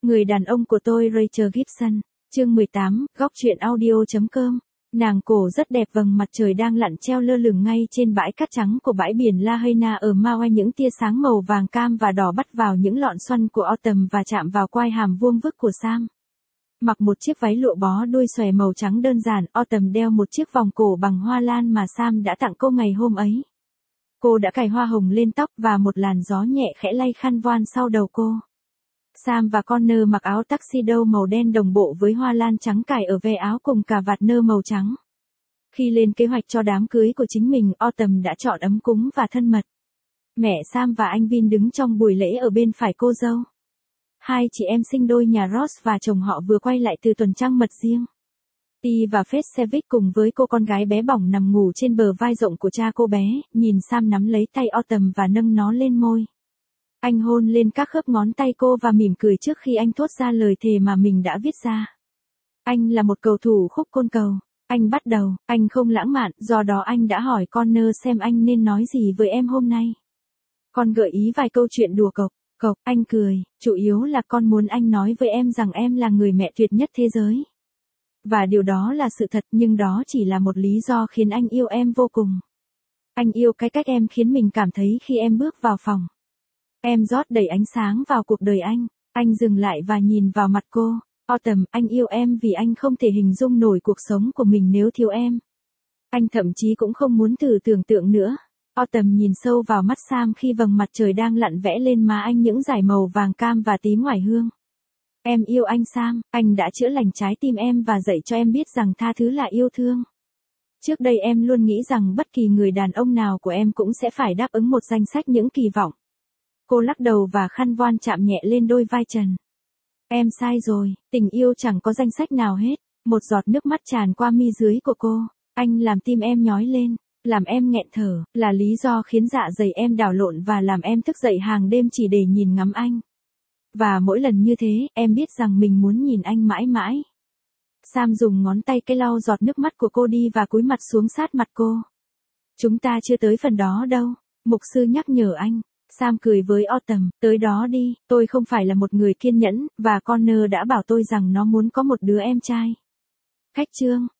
Người đàn ông của tôi Rachel Gibson, chương 18, góc truyện audio.com. Nàng cổ rất đẹp, vầng mặt trời đang lặn treo lơ lửng ngay trên bãi cát trắng của bãi biển Lahaina ở Maui. Những tia sáng màu vàng cam và đỏ bắt vào những lọn xoăn của Autumn và chạm vào quai hàm vuông vức của Sam. Mặc một chiếc váy lụa bó đuôi xòe màu trắng đơn giản, Autumn đeo một chiếc vòng cổ bằng hoa lan mà Sam đã tặng cô ngày hôm ấy. Cô đã cài hoa hồng lên tóc và một làn gió nhẹ khẽ lay khăn voan sau đầu cô. Sam và Connor mặc áo tuxedo màu đen đồng bộ với hoa lan trắng cài ở ve áo cùng cà vạt nơ màu trắng. Khi lên kế hoạch cho đám cưới của chính mình, Autumn đã chọn ấm cúng và thân mật. Mẹ Sam và anh Vin đứng trong buổi lễ ở bên phải cô dâu. Hai chị em sinh đôi nhà Ross và chồng họ vừa quay lại từ tuần trăng mật riêng. Ti và Fetsevic cùng với cô con gái bé bỏng nằm ngủ trên bờ vai rộng của cha cô bé, nhìn Sam nắm lấy tay Autumn và nâng nó lên môi. Anh hôn lên các khớp ngón tay cô và mỉm cười trước khi anh thốt ra lời thề mà mình đã viết ra. Anh là một cầu thủ khúc côn cầu. Anh bắt đầu, anh không lãng mạn, do đó anh đã hỏi Connor xem anh nên nói gì với em hôm nay. Con gợi ý vài câu chuyện đùa cộc, anh cười, chủ yếu là con muốn anh nói với em rằng em là người mẹ tuyệt nhất thế giới. Và điều đó là sự thật, nhưng đó chỉ là một lý do khiến anh yêu em vô cùng. Anh yêu cái cách em khiến mình cảm thấy khi em bước vào phòng. Em rót đầy ánh sáng vào cuộc đời anh. Anh dừng lại và nhìn vào mặt cô. Autumn, anh yêu em vì anh không thể hình dung nổi cuộc sống của mình nếu thiếu em. Anh thậm chí cũng không muốn thử tưởng tượng nữa. Autumn nhìn sâu vào mắt Sam khi vầng mặt trời đang lặn vẽ lên má anh những dải màu vàng cam và tím ngoại hương. Em yêu anh Sam, anh đã chữa lành trái tim em và dạy cho em biết rằng tha thứ là yêu thương. Trước đây em luôn nghĩ rằng bất kỳ người đàn ông nào của em cũng sẽ phải đáp ứng một danh sách những kỳ vọng. Cô lắc đầu và khăn voan chạm nhẹ lên đôi vai trần. Em sai rồi, tình yêu chẳng có danh sách nào hết. Một giọt nước mắt tràn qua mi dưới của cô. Anh làm tim em nhói lên, làm em nghẹn thở, là lý do khiến dạ dày em đảo lộn và làm em thức dậy hàng đêm chỉ để nhìn ngắm anh. Và mỗi lần như thế, em biết rằng mình muốn nhìn anh mãi mãi. Sam dùng ngón tay cái lau giọt nước mắt của cô đi và cúi mặt xuống sát mặt cô. Chúng ta chưa tới phần đó đâu, mục sư nhắc nhở anh. Sam cười với Autumn, tới đó đi, tôi không phải là một người kiên nhẫn, và Connor đã bảo tôi rằng nó muốn có một đứa em trai. Khách chương.